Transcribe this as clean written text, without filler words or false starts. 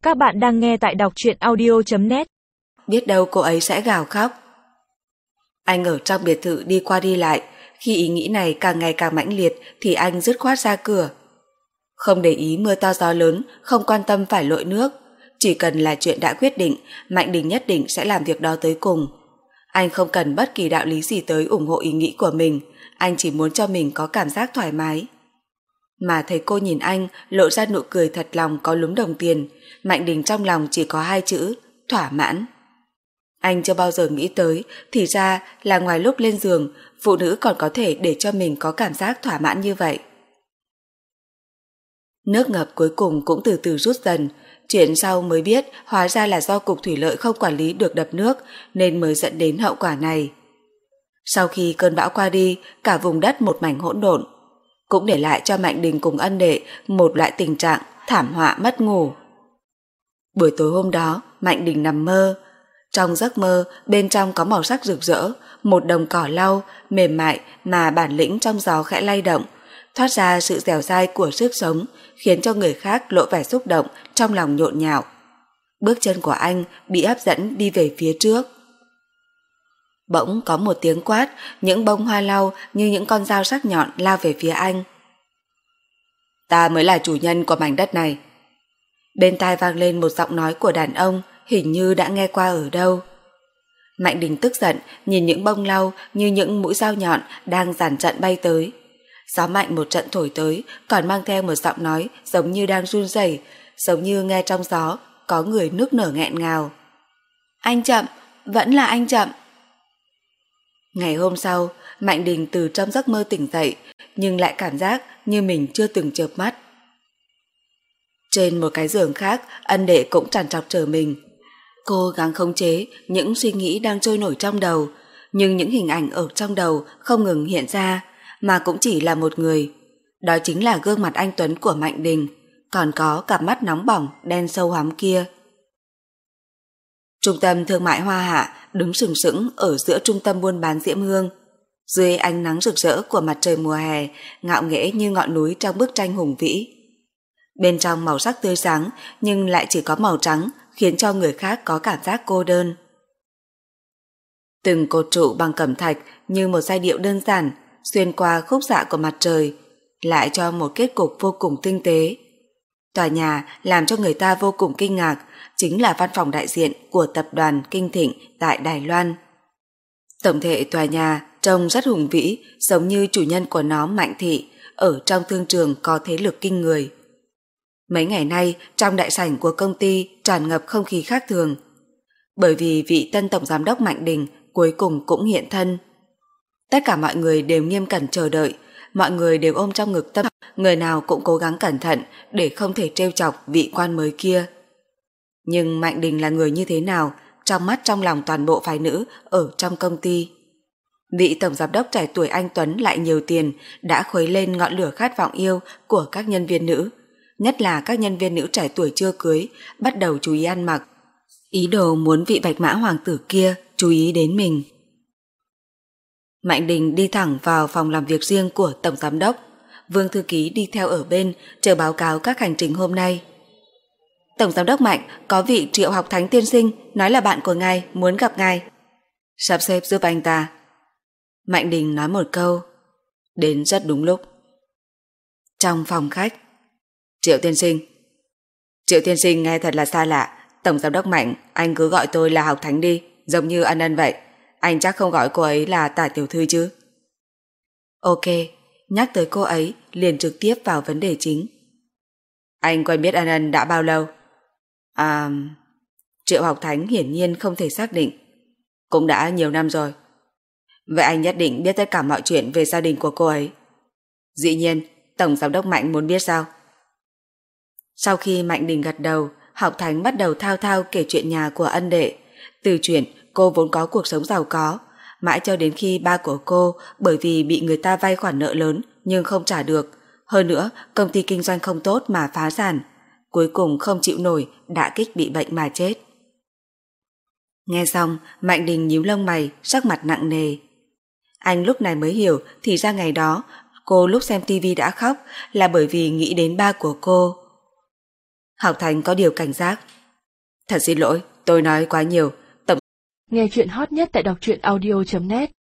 Các bạn đang nghe tại đọc truyện audio.net. Biết đâu cô ấy sẽ gào khóc. Anh ở trong biệt thự đi qua đi lại, khi ý nghĩ này càng ngày càng mãnh liệt thì anh dứt khoát ra cửa. Không để ý mưa to gió lớn, không quan tâm phải lội nước. Chỉ cần là chuyện đã quyết định, Mạnh Đình nhất định sẽ làm việc đó tới cùng. Anh không cần bất kỳ đạo lý gì tới ủng hộ ý nghĩ của mình, anh chỉ muốn cho mình có cảm giác thoải mái. Mà thấy cô nhìn anh lộ ra nụ cười thật lòng có lúm đồng tiền, Mạnh Đình trong lòng chỉ có hai chữ: thỏa mãn. Anh chưa bao giờ nghĩ tới, thì ra là ngoài lúc lên giường, phụ nữ còn có thể để cho mình có cảm giác thỏa mãn như vậy. Nước ngập cuối cùng cũng từ từ rút dần. Chuyện sau mới biết hóa ra là do Cục Thủy lợi không quản lý được đập nước nên mới dẫn đến hậu quả này. Sau khi cơn bão qua đi, cả vùng đất một mảnh hỗn độn, cũng để lại cho Mạnh Đình cùng ân đệ một loại tình trạng thảm họa mất ngủ. Buổi tối hôm đó, Mạnh Đình nằm mơ. Trong giấc mơ, bên trong có màu sắc rực rỡ, một đồng cỏ lau, mềm mại mà bản lĩnh trong gió khẽ lay động, thoát ra sự dẻo dai của sức sống, khiến cho người khác lộ vẻ xúc động, trong lòng nhộn nhạo. Bước chân của anh bị hấp dẫn đi về phía trước. Bỗng có một tiếng quát, những bông hoa lau như những con dao sắc nhọn lao về phía anh. Ta mới là chủ nhân của mảnh đất này. Bên tai vang lên một giọng nói của đàn ông, hình như đã nghe qua ở đâu. Mạnh Đình tức giận nhìn những bông lau như những mũi dao nhọn đang dàn trận bay tới. Gió mạnh một trận thổi tới, còn mang theo một giọng nói giống như đang run rẩy, giống như nghe trong gió có người nức nở nghẹn ngào. Anh chậm, vẫn là anh chậm. Ngày hôm sau, Mạnh Đình từ trong giấc mơ tỉnh dậy, nhưng lại cảm giác như mình chưa từng chợp mắt. Trên một cái giường khác, ân đệ cũng trằn trọc chờ mình. Cố gắng khống chế những suy nghĩ đang trôi nổi trong đầu, nhưng những hình ảnh ở trong đầu không ngừng hiện ra, mà cũng chỉ là một người. Đó chính là gương mặt anh Tuấn của Mạnh Đình, còn có cặp mắt nóng bỏng, đen sâu hoắm kia. Trung tâm thương mại Hoa Hạ đứng sừng sững ở giữa trung tâm buôn bán Diễm Hương. Dưới ánh nắng rực rỡ của mặt trời mùa hè, ngạo nghễ như ngọn núi trong bức tranh hùng vĩ. Bên trong màu sắc tươi sáng, nhưng lại chỉ có màu trắng, khiến cho người khác có cảm giác cô đơn. Từng cột trụ bằng cẩm thạch như một giai điệu đơn giản, xuyên qua khúc xạ của mặt trời, lại cho một kết cục vô cùng tinh tế. Tòa nhà làm cho người ta vô cùng kinh ngạc, chính là văn phòng đại diện của tập đoàn Kinh Thịnh tại Đài Loan. Tổng thể tòa nhà trông rất hùng vĩ, giống như chủ nhân của nó Mạnh Thị ở trong thương trường có thế lực kinh người. Mấy ngày nay, trong đại sảnh của công ty tràn ngập không khí khác thường, bởi vì vị tân tổng giám đốc Mạnh Đình cuối cùng cũng hiện thân. Tất cả mọi người đều nghiêm cẩn chờ đợi, mọi người đều ôm trong ngực tâm, người nào cũng cố gắng cẩn thận để không thể trêu chọc vị quan mới kia. Nhưng Mạnh Đình là người như thế nào, trong mắt trong lòng toàn bộ phái nữ ở trong công ty? Vị tổng giám đốc trẻ tuổi anh Tuấn lại nhiều tiền, đã khuấy lên ngọn lửa khát vọng yêu của các nhân viên nữ, nhất là các nhân viên nữ trẻ tuổi chưa cưới, bắt đầu chú ý ăn mặc, ý đồ muốn vị bạch mã hoàng tử kia chú ý đến mình. Mạnh Đình đi thẳng vào phòng làm việc riêng của tổng giám đốc. Vương thư ký đi theo ở bên, chờ báo cáo các hành trình hôm nay. Tổng giám đốc Mạnh, có vị Triệu Học Thánh tiên sinh nói là bạn của ngài muốn gặp ngài. Sắp xếp giúp anh ta. Mạnh Đình nói một câu. Đến rất đúng lúc. Trong phòng khách. Triệu tiên sinh. Triệu tiên sinh nghe thật là xa lạ. Tổng giám đốc Mạnh, anh cứ gọi tôi là Học Thánh đi, giống như ân ân vậy. Anh chắc không gọi cô ấy là Tả tiểu thư chứ? Ok, nhắc tới cô ấy liền trực tiếp vào vấn đề chính. Anh quen biết ân ân đã bao lâu? Triệu Học Thánh hiển nhiên không thể xác định. Cũng đã nhiều năm rồi. Vậy anh nhất định biết tất cả mọi chuyện về gia đình của cô ấy? Dĩ nhiên, tổng giám đốc Mạnh muốn biết sao? Sau khi Mạnh Đình gật đầu, Học Thánh bắt đầu thao thao kể chuyện nhà của ân đệ, từ chuyện cô vốn có cuộc sống giàu có, mãi cho đến khi ba của cô bởi vì bị người ta vay khoản nợ lớn nhưng không trả được, hơn nữa công ty kinh doanh không tốt mà phá sản, cuối cùng không chịu nổi đả kích bị bệnh mà chết. Nghe xong, Mạnh Đình nhíu lông mày, sắc mặt nặng nề. Anh lúc này mới hiểu thì ra ngày đó cô lúc xem tivi đã khóc là bởi vì nghĩ đến ba của cô. Học Thành có điều cảnh giác. Thật xin lỗi, tôi nói quá nhiều. Nghe chuyện hot nhất tại đọc truyện audio.net